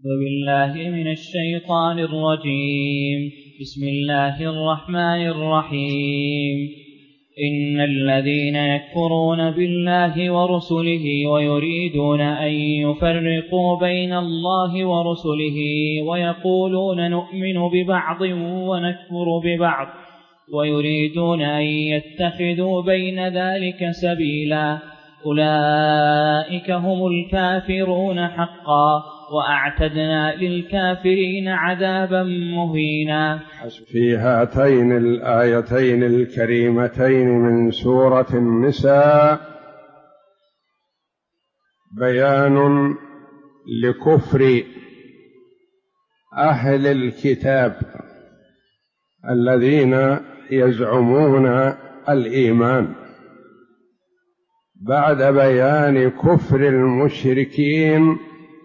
بالله من الشيطان الرجيم. بسم الله الرحمن الرحيم. إن الذين يكفرون بالله ورسله ويريدون أن يفرقوا بين الله ورسله ويقولون نؤمن ببعض ونكفر ببعض ويريدون أن يتخذوا بين ذلك سبيلا أولئك هم الكافرون حقا وأعتدنا للكافرين عذابا مهينا. في هاتين الآيتين الكريمتين من سورة النساء بيان لكفر أهل الكتاب الذين يزعمون الإيمان، بعد بيان كفر المشركين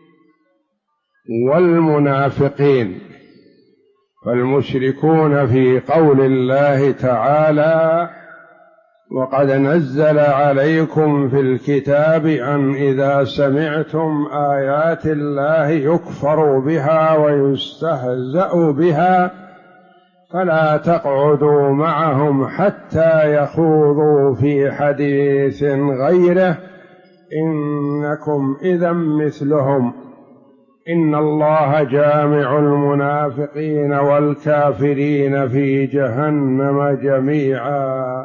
والمنافقين. فالمشركون في قول الله تعالى: وقد نزل عليكم في الكتاب أن إذا سمعتم آيات الله يكفر بها ويستهزأ بها فلا تقعدوا معهم حتى يخوضوا في حديث غيره إنكم إذا مثلهم إن الله جامع المنافقين والكافرين في جهنم جميعا.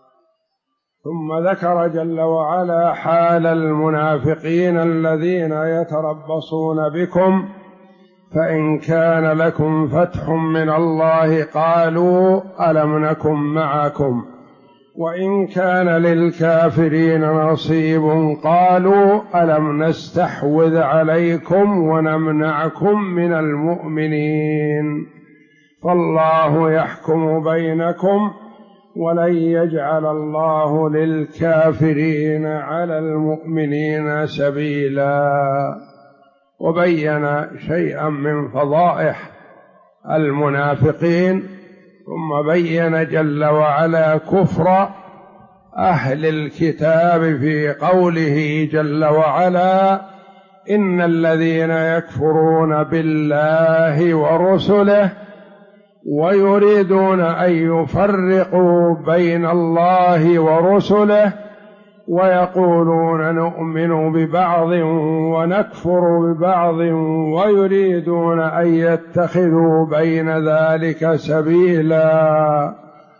ثم ذكر جل وعلا حال المنافقين الذين يتربصون بكم، فإن كان لكم فتح من الله قالوا ألم نكن معكم، وإن كان للكافرين نصيب قالوا ألم نستحوذ عليكم ونمنعكم من المؤمنين. فالله يحكم بينكم ولن يجعل الله للكافرين على المؤمنين سبيلا. وبين شيئا من فضائح المنافقين، ثم بين جل وعلا كفر أهل الكتاب في قوله جل وعلا: إن الذين يكفرون بالله ورسله ويريدون أن يفرقوا بين الله ورسله ويقولون نؤمن ببعض ونكفر ببعض ويريدون أن يتخذوا بين ذلك سبيلا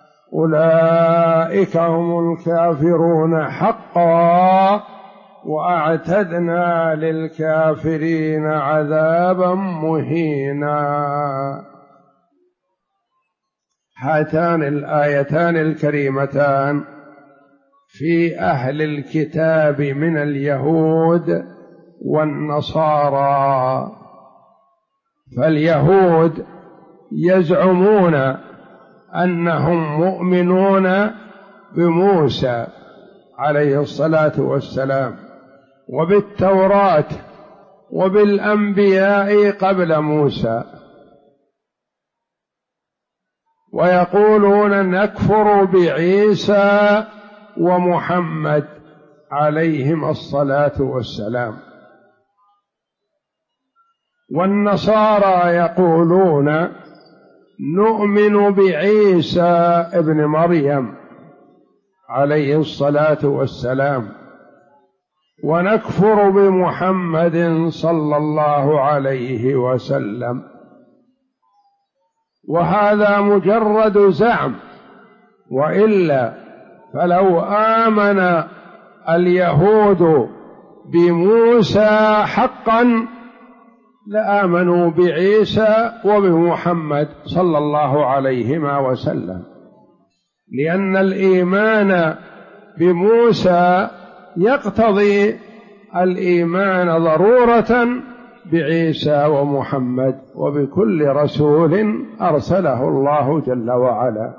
أولئك هم الكافرون حقا وأعتدنا للكافرين عذابا مهينا. هاتان الآيتان الكريمتان في أهل الكتاب من اليهود والنصارى. فاليهود يزعمون أنهم مؤمنون بموسى عليه الصلاة والسلام وبالتوراة وبالأنبياء قبل موسى، ويقولون نكفر بعيسى ومحمد عليهم الصلاة والسلام. والنصارى يقولون نؤمن بعيسى ابن مريم عليه الصلاة والسلام ونكفر بمحمد صلى الله عليه وسلم. وهذا مجرد زعم، وإلا فلو آمن اليهود بموسى حقا لآمنوا بعيسى وبمحمد صلى الله عليهما وسلم، لأن الإيمان بموسى يقتضي الإيمان ضرورة بعيسى ومحمد وبكل رسول أرسله الله جل وعلا.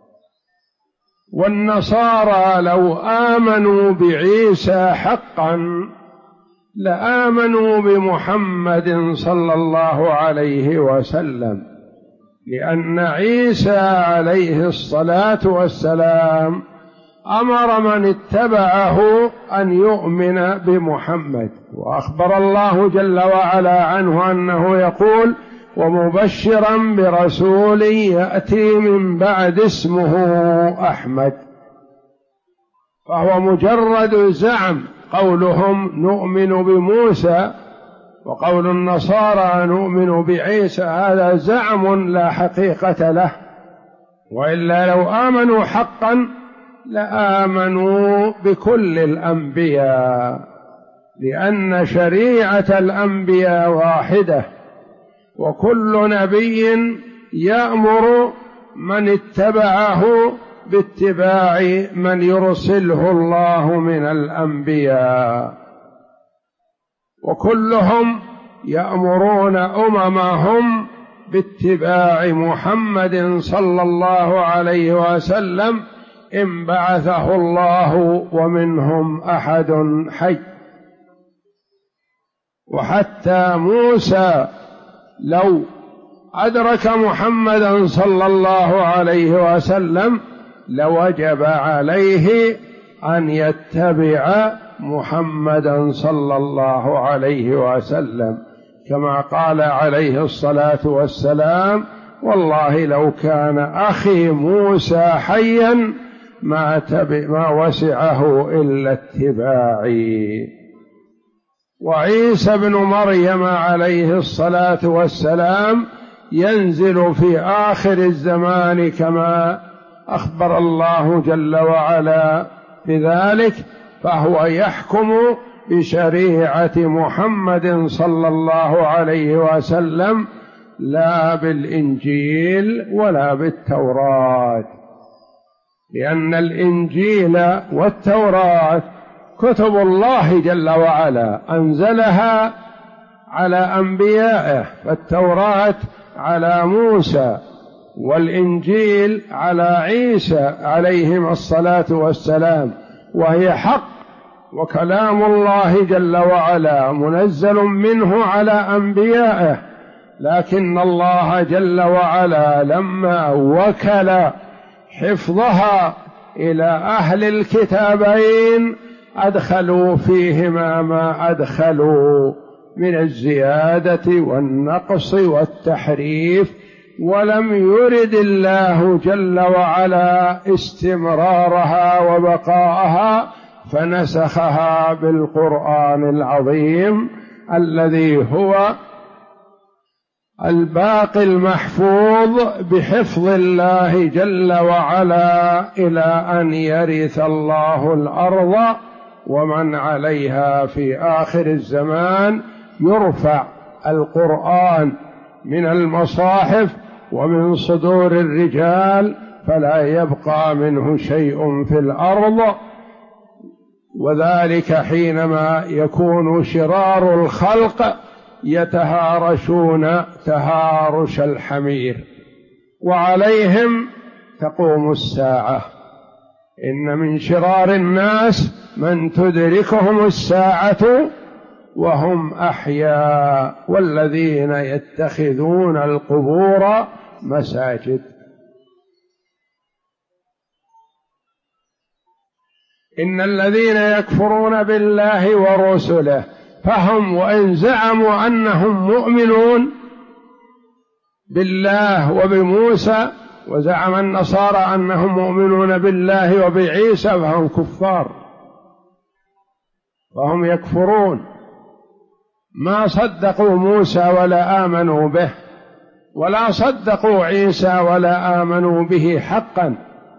والنصارى لو آمنوا بعيسى حقا لآمنوا بمحمد صلى الله عليه وسلم، لأن عيسى عليه الصلاة والسلام أمر من اتبعه أن يؤمن بمحمد، وأخبر الله جل وعلا عنه أنه يقول: ومبشرا برسول يأتي من بعد اسمه أحمد. فهو مجرد زعم، قولهم نؤمن بموسى وقول النصارى نؤمن بعيسى، هذا زعم لا حقيقة له، وإلا لو آمنوا حقا لآمنوا بكل الأنبياء، لأن شريعة الأنبياء واحدة، وكل نبي يأمر من اتبعه باتباع من يرسله الله من الأنبياء، وكلهم يأمرون أممهم باتباع محمد صلى الله عليه وسلم إن بعثه الله ومنهم أحد حي. وحتى موسى لو أدرك محمدا صلى الله عليه وسلم لوجب عليه أن يتبع محمدا صلى الله عليه وسلم، كما قال عليه الصلاة والسلام: والله لو كان أخي موسى حيا ما وسعه إلا اتباعي. وعيسى بن مريم عليه الصلاة والسلام ينزل في آخر الزمان كما أخبر الله جل وعلا بذلك، فهو يحكم بشريعة محمد صلى الله عليه وسلم، لا بالإنجيل ولا بالتوراة، لأن الإنجيل والتوراة كتب الله جل وعلا أنزلها على أنبيائه، فالتوراة على موسى والإنجيل على عيسى عليهم الصلاة والسلام، وهي حق وكلام الله جل وعلا منزل منه على أنبيائه، لكن الله جل وعلا لما وكل حفظها إلى أهل الكتابين أدخلوا فيهما ما أدخلوا من الزيادة والنقص والتحريف، ولم يرد الله جل وعلا استمرارها وبقاءها، فنسخها بالقرآن العظيم الذي هو الباقي المحفوظ بحفظ الله جل وعلا إلى أن يرث الله الأرض ومن عليها في آخر الزمان. يرفع القرآن من المصاحف ومن صدور الرجال فلا يبقى منه شيء في الأرض، وذلك حينما يكون شرار الخلق يتهارشون تهارش الحمير، وعليهم تقوم الساعة. إن من شرار الناس من تدركهم الساعة وهم أحياء، والذين يتخذون القبور مساجد. إن الذين يكفرون بالله ورسله فهم وإن زعموا أنهم مؤمنون بالله وبموسى، وزعم النصارى أنهم مؤمنون بالله وبعيسى، فهم كفار، فهم يكفرون، ما صدقوا موسى ولا آمنوا به، ولا صدقوا عيسى ولا آمنوا به حقا،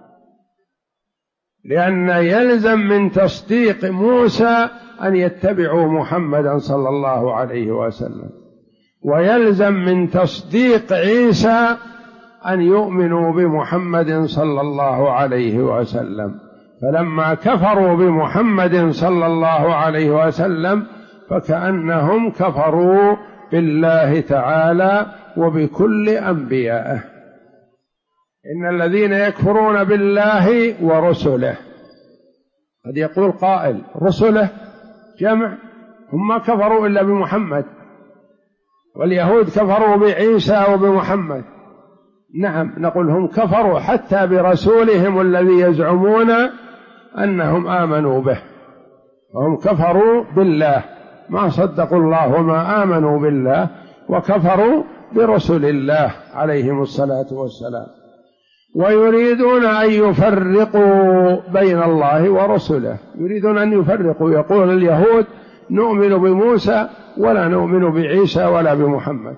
لأن يلزم من تصديق موسى أن يتبعوا محمدا صلى الله عليه وسلم، ويلزم من تصديق عيسى أن يؤمنوا بمحمد صلى الله عليه وسلم. فلما كفروا بمحمد صلى الله عليه وسلم فكأنهم كفروا بالله تعالى وبكل أنبيائه. إن الذين يكفرون بالله ورسله، قد يقول قائل رسله جمع، هم ما كفروا إلا بمحمد، واليهود كفروا بعيسى وبمحمد. نعم، نقول هم كفروا حتى برسولهم الذي يزعمون أنهم آمنوا به، وهم كفروا بالله، ما صدقوا الله وما آمنوا بالله، وكفروا برسل الله عليهم الصلاة والسلام. ويريدون أن يفرقوا بين الله ورسله، يريدون أن يفرقوا. يقول اليهود نؤمن بموسى ولا نؤمن بعيسى ولا بمحمد،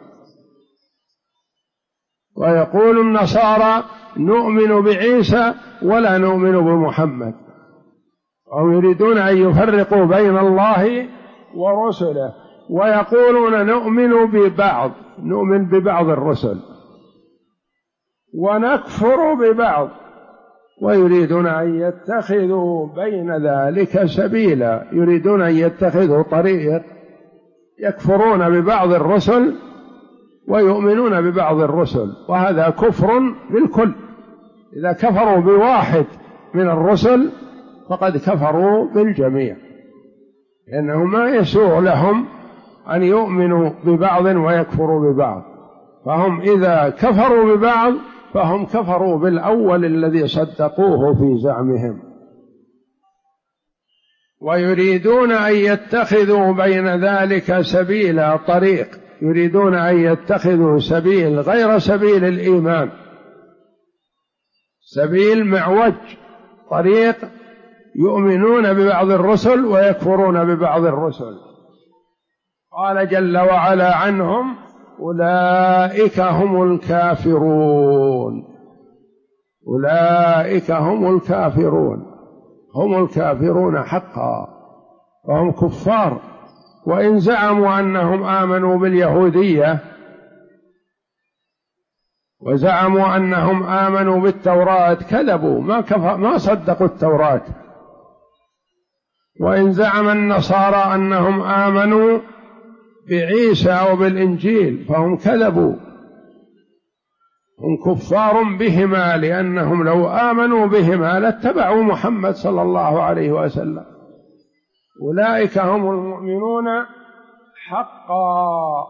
ويقول النصارى نؤمن بعيسى ولا نؤمن بمحمد، وهم يريدون أن يفرقوا بين الله ورسله، ويقولون نؤمن ببعض الرسل ونكفر ببعض، ويريدون أن يتخذوا بين ذلك سبيلا، يريدون أن يتخذوا طريق يكفرون ببعض الرسل ويؤمنون ببعض الرسل، وهذا كفر بالكل. إذا كفروا بواحد من الرسل فقد كفروا بالجميع، لأنه ما يسوغ لهم أن يؤمنوا ببعض ويكفروا ببعض، فهم إذا كفروا ببعض فهم كفروا بالأول الذي صدقوه في زعمهم. ويريدون أن يتخذوا بين ذلك سبيلا، طريق، يريدون أن يتخذوا سبيل غير سبيل الإيمان، سبيل معوج، طريق يؤمنون ببعض الرسل ويكفرون ببعض الرسل. قال جل وعلا عنهم أولئك هم الكافرون، أولئك هم الكافرون، هم الكافرون حقا، وهم كفار. وإن زعموا أنهم آمنوا باليهودية وزعموا أنهم آمنوا بالتوراة كذبوا، ما صدقوا التوراة. وإن زعم النصارى أنهم آمنوا بعيسى أو بالإنجيل فهم كذبوا، هم كفار بهما، لأنهم لو آمنوا بهما لاتبعوا محمد صلى الله عليه وسلم. أولئك هم المؤمنون حقا،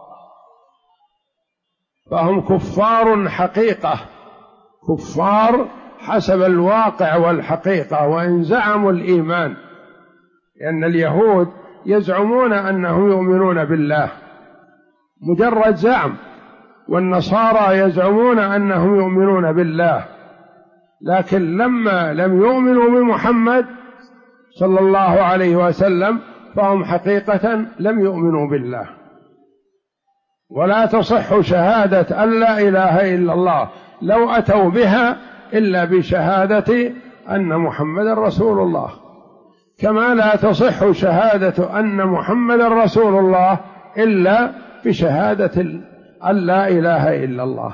فهم كفار حقيقة، كفار حسب الواقع والحقيقة. وإن زعموا الإيمان، لأن اليهود يزعمون أنهم يؤمنون بالله مجرد زعم، والنصارى يزعمون أنهم يؤمنون بالله، لكن لما لم يؤمنوا بمحمد صلى الله عليه وسلم فهم حقيقة لم يؤمنوا بالله. ولا تصح شهادة أن لا إله إلا الله لو أتوا بها إلا بشهادة أن محمد رسول الله، كما لا تصح شهادة أن محمد رسول الله إلا بشهادة أن لا إله إلا الله.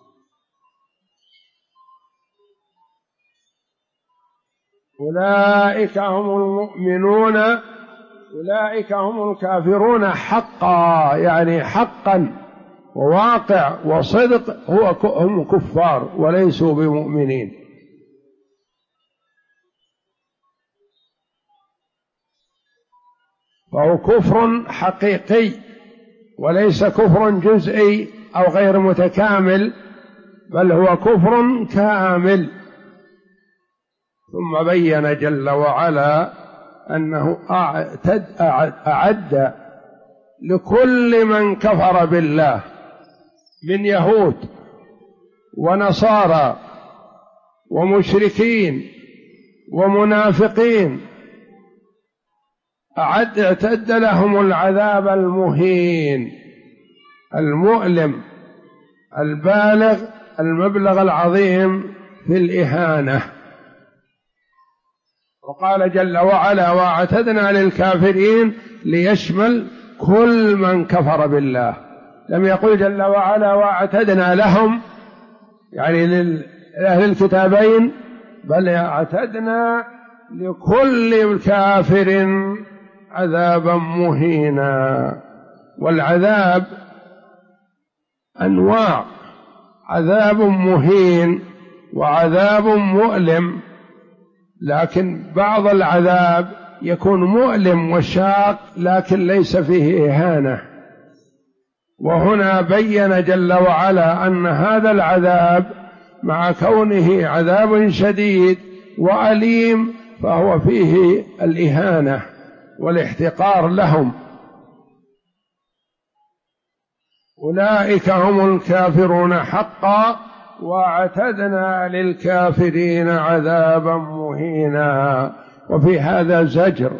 أولئك هم المؤمنون، أولئك هم الكافرون حقا، يعني حقا وواقع وصدق، هم كفار وليسوا بمؤمنين. فهو كفر حقيقي وليس كفر جزئي أو غير متكامل، بل هو كفر كامل. ثم بين جل وعلا أنه أعد لكل من كفر بالله من يهود ونصارى ومشركين ومنافقين، اعتد لهم العذاب المهين المؤلم البالغ المبلغ العظيم في الإهانة. وقال جل وعلا واعتدنا للكافرين ليشمل كل من كفر بالله، لم يقل جل وعلا واعتدنا لهم يعني لأهل الكتابين، بل اعتدنا لكل كافر عذابا مهينا. والعذاب أنواع، عذاب مهين وعذاب مؤلم، لكن بعض العذاب يكون مؤلم وشاق لكن ليس فيه إهانة. وهنا بين جل وعلا أن هذا العذاب مع كونه عذاب شديد وأليم فهو فيه الإهانة والاحتقار لهم. أولئك هم الكافرون حقا واعتدنا للكافرين عذابا مهينا. وفي هذا زجر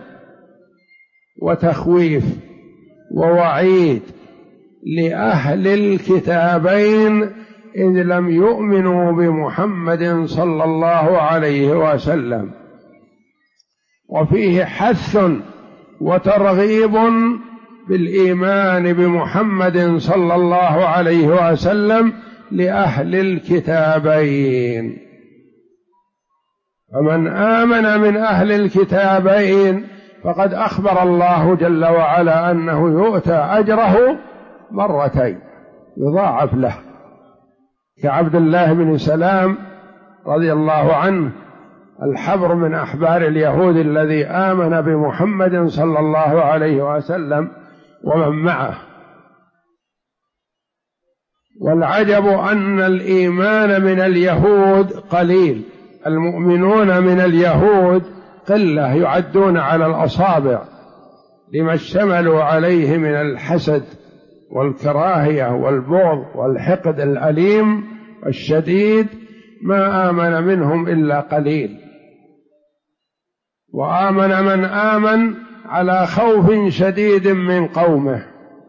وتخويف ووعيد لأهل الكتابين إذ لم يؤمنوا بمحمد صلى الله عليه وسلم، وفيه حث وترغيب بالإيمان بمحمد صلى الله عليه وسلم لأهل الكتابين. فمن آمن من أهل الكتابين فقد أخبر الله جل وعلا أنه يؤتى أجره مرتين، يضاعف له، كعبد الله بن سلام رضي الله عنه الحبر من أحبار اليهود الذي آمن بمحمد صلى الله عليه وسلم ومن معه. والعجب أن الإيمان من اليهود قليل، المؤمنون من اليهود قلة يعدون على الأصابع لما اشتملوا عليه من الحسد والكراهية والبغض والحقد الأليم الشديد، ما آمن منهم إلا قليل. وآمن من آمن على خوف شديد من قومه،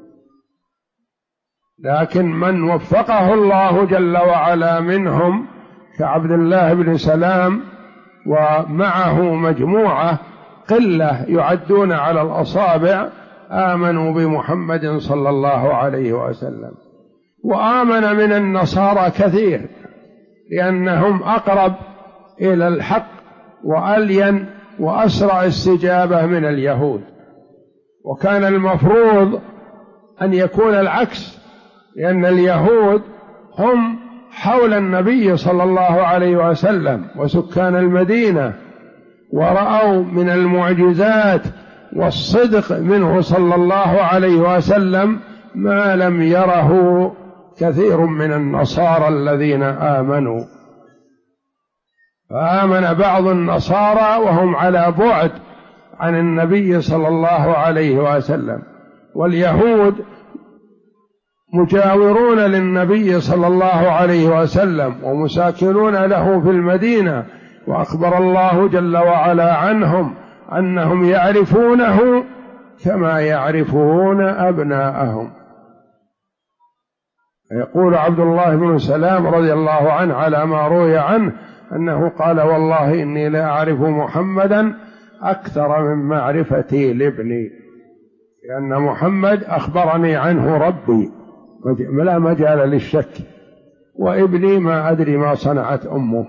لكن من وفقه الله جل وعلا منهم كعبد الله بن سلام ومعه مجموعة قلة يعدون على الأصابع آمنوا بمحمد صلى الله عليه وسلم. وآمن من النصارى كثير لأنهم أقرب إلى الحق وألين وأسرع استجابة من اليهود، وكان المفروض أن يكون العكس، لأن اليهود هم حول النبي صلى الله عليه وسلم وسكان المدينة، ورأوا من المعجزات والصدق منه صلى الله عليه وسلم ما لم يره كثير من النصارى الذين آمنوا. فآمن بعض النصارى وهم على بعد عن النبي صلى الله عليه وسلم، واليهود مجاورون للنبي صلى الله عليه وسلم ومساكنون له في المدينة، وأخبر الله جل وعلا عنهم أنهم يعرفونه كما يعرفون أبناءهم. يقول عبد الله بن سلام رضي الله عنه على ما روي عنه أنه قال: والله إني لا أعرف محمدا أكثر من معرفتي لابني، لأن محمد أخبرني عنه ربي لا مجال للشك، وابني ما أدري ما صنعت أمه.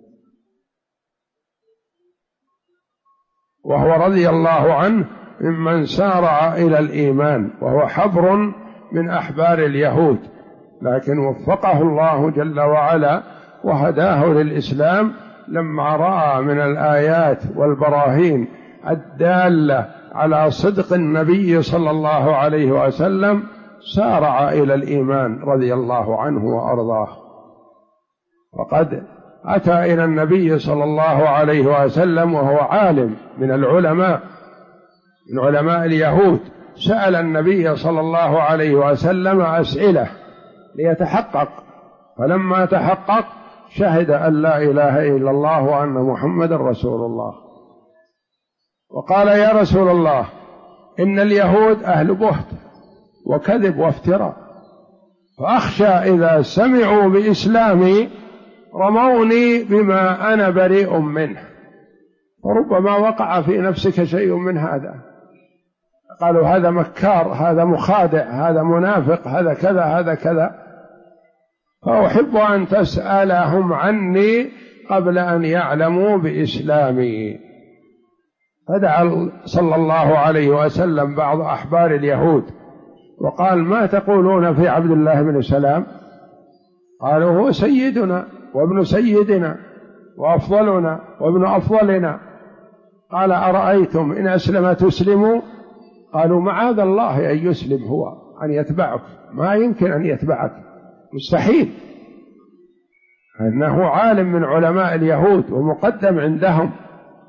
وهو رضي الله عنه ممن سارع إلى الإيمان، وهو حبر من أحبار اليهود، لكن وفقه الله جل وعلا وهداه للإسلام لما رأى من الآيات والبراهين الدالة على صدق النبي صلى الله عليه وسلم، سارع إلى الإيمان رضي الله عنه وأرضاه. وقد أتى إلى النبي صلى الله عليه وسلم وهو عالم من العلماء، من علماء اليهود، سأل النبي صلى الله عليه وسلم أسئلة ليتحقق، فلما تحقق شهد أن لا إله إلا الله وأن محمد رسول الله. وقال: يا رسول الله، إن اليهود أهل بهت وكذب وافتراء، فأخشى إذا سمعوا بإسلامي رموني بما أنا بريء منه، وربما وقع في نفسك شيء من هذا. قالوا: هذا مكار، هذا مخادع، هذا منافق، هذا كذا، هذا كذا، فأحب أن تسألهم عني قبل أن يعلموا بإسلامي. فدعا صلى الله عليه وسلم بعض أحبار اليهود وقال: ما تقولون في عبد الله بن سلام؟ قالوا: هو سيدنا وابن سيدنا وأفضلنا وابن أفضلنا. قال: أرأيتم إن أسلم تسلموا؟ قالوا: معاذ الله أن يسلم، هو أن يتبعك، ما يمكن أن يتبعك، مستحيل، أنه عالم من علماء اليهود ومقدم عندهم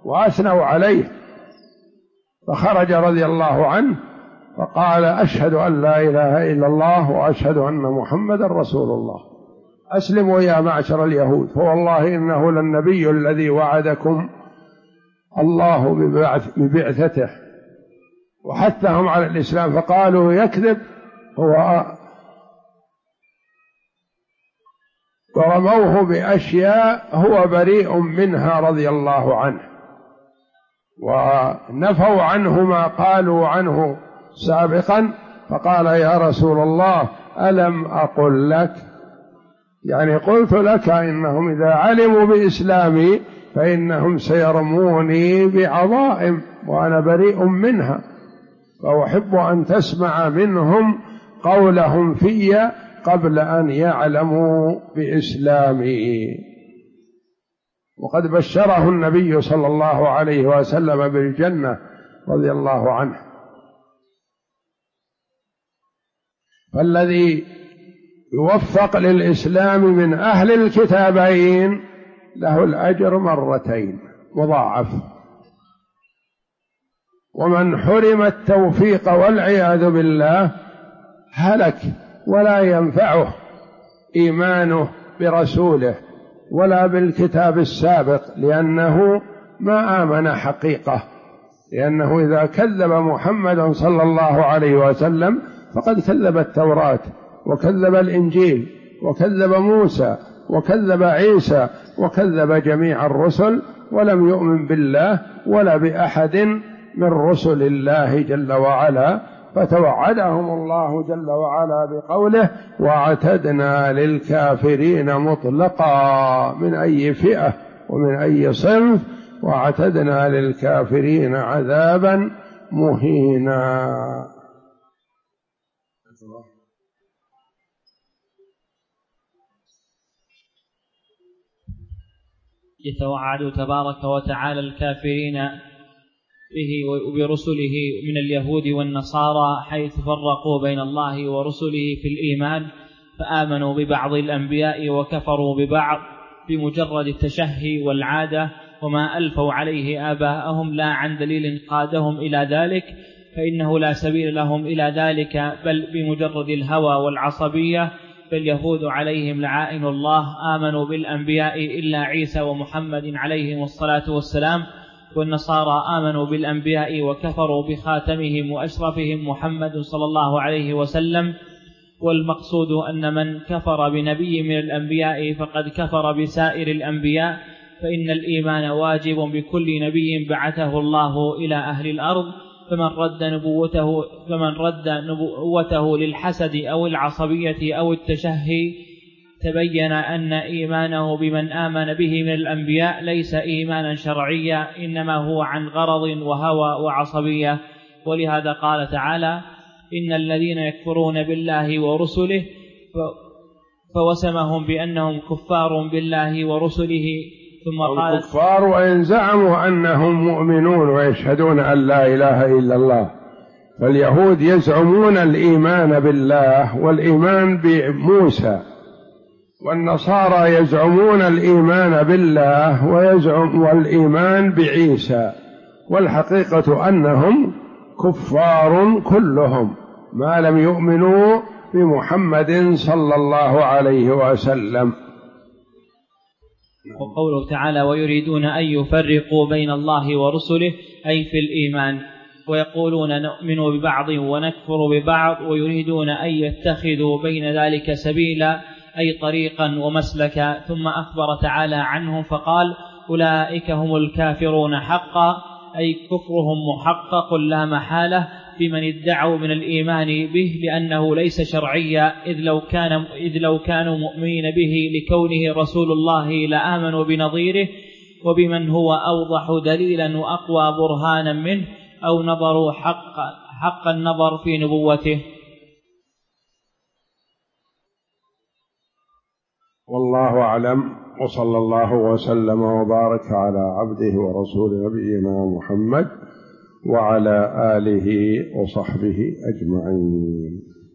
وأثنوا عليه، فخرج رضي الله عنه فقال: أشهد أن لا إله إلا الله وأشهد أن محمدا رسول الله، أسلموا يا معشر اليهود، فوالله إنه للنبي الذي وعدكم الله ببعثته، وحثهم على الإسلام، فقالوا يكذب ورموه بأشياء هو بريء منها رضي الله عنه، ونفوا عنه ما قالوا عنه سابقا، فقال: يا رسول الله ألم أقل لك، يعني قلت لك إنهم إذا علموا بإسلامي فإنهم سيرموني بعظائم وأنا بريء منها، فأحب أن تسمع منهم قولهم في قبل أن يعلموا بإسلامي. وقد بشره النبي صلى الله عليه وسلم بالجنة رضي الله عنه. فالذي يوفق للإسلام من أهل الكتابين له الأجر مرتين مضاعف، ومن حرم التوفيق والعياذ بالله هلك ولا ينفعه إيمانه برسوله ولا بالكتاب السابق، لأنه ما آمن حقيقة، لأنه إذا كذب محمدا صلى الله عليه وسلم فقد كذب التوراة وكذب الإنجيل وكذب موسى وكذب عيسى وكذب جميع الرسل، ولم يؤمن بالله ولا بأحد من رسل الله جل وعلا، فتوعدهم الله جل وعلا بقوله: واعتدنا للكافرين مطلقا، من أي فئة ومن أي صنف، واعتدنا للكافرين عذابا مهينا. يتوعد تبارك وتعالى الكافرين به وبرسله من اليهود والنصارى، حيث فرقوا بين الله ورسله في الإيمان، فآمنوا ببعض الأنبياء وكفروا ببعض بمجرد التشهي والعادة، وما ألفوا عليه آباءهم لا عن دليل قادهم إلى ذلك، فإنه لا سبيل لهم إلى ذلك، بل بمجرد الهوى والعصبية. فاليهود عليهم لعائن الله آمنوا بالأنبياء إلا عيسى ومحمد عليهم الصلاة والسلام، والنصارى آمنوا بالأنبياء وكفروا بخاتمهم وأشرفهم محمد صلى الله عليه وسلم. والمقصود أن من كفر بنبي من الأنبياء فقد كفر بسائر الأنبياء، فإن الإيمان واجب بكل نبي بعثه الله إلى أهل الأرض، فمن رد نبوته للحسد أو العصبية أو التشهي تبين أن إيمانه بمن آمن به من الأنبياء ليس إيمانا شرعيا، إنما هو عن غرض وهوى وعصبية. ولهذا قال تعالى: إن الذين يكفرون بالله ورسله فوسمهم بأنهم كفار بالله ورسله. ثم قال: الكفار وإن زعموا أنهم مؤمنون ويشهدون أن لا إله إلا الله. فاليهود يزعمون الإيمان بالله والإيمان بموسى، والنصارى يزعمون الإيمان بالله والإيمان بعيسى، والحقيقة أنهم كفار كلهم ما لم يؤمنوا بمحمد صلى الله عليه وسلم. وقوله تعالى: ويريدون أن يفرقوا بين الله ورسله، أي في الإيمان، ويقولون نؤمن ببعض ونكفر ببعض، ويريدون أن يتخذوا بين ذلك سبيلا، أي طريقا ومسلكا. ثم أخبر تعالى عنهم فقال: أولئك هم الكافرون حقا، أي كفرهم محقق لا محالة بمن ادعوا من الإيمان به، لأنه ليس شرعيا، إذ لو كانوا مؤمنين به لكونه رسول الله لآمنوا بنظيره وبمن هو أوضح دليلا وأقوى برهانا منه، أو نظروا حق النظر في نبوته. والله أعلم، وصلى الله وسلم وبارك على عبده ورسول نبينا محمد وعلى آله وصحبه أجمعين.